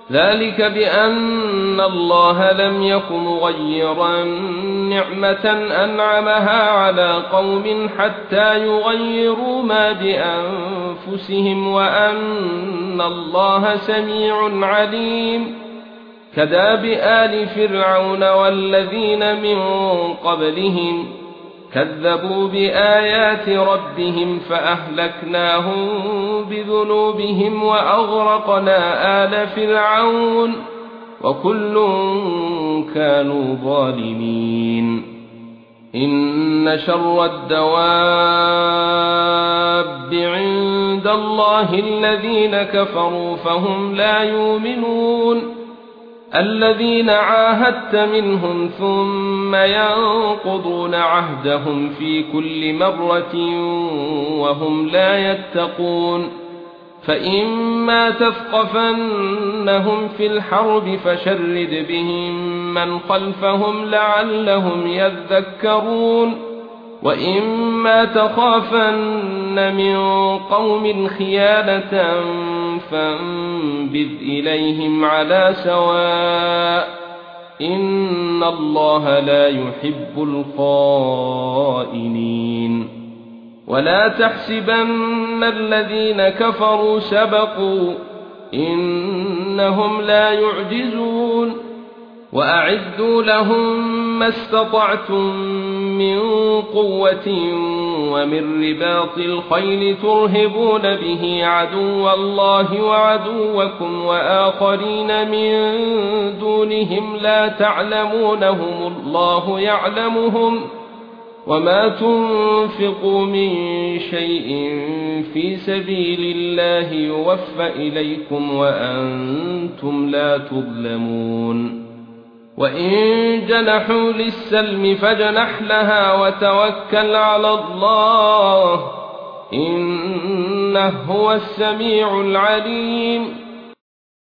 ذلك بأن الله لم يك مغيرا نعمة أنعمها على قوم حتى يغيروا ما بأنفسهم وأن الله سميع عليم. كداب آل فرعون والذين من قبلهم كذبوا بآيات ربهم فأهلكناهم بذنوبهم وأغرقنا آل فرعون وكل كانوا ظالمين. إن شر الدواب عند الله الذين كفروا فهم لا يؤمنون. الذين عاهدت منهم ثم ينقضون عهدهم في كل مرة وهم لا يتقون. فإما تثقفنهم في الحرب فشرد بهم من خلفهم لعلهم يذكرون. وإما تخافن من قوم خيانة فانبذ إليهم على سواء إن الله لا يحب الخائنين. ولا تحسبن الذين كفروا سبقوا إنهم لا يعجزون. وأعدوا لهم ما استطعتم من قوة ومن رباط الخيل ترهبون به عدو الله وعدوكم وآخرين من دونهم لا تعلمونهم الله يعلمهم. وما تنفقوا من شيء في سبيل الله يوفى إليكم وأنتم لا تظلمون. وإن جنحوا للسلم فاجنح لها وتوكل على الله إنه هو السميع العليم.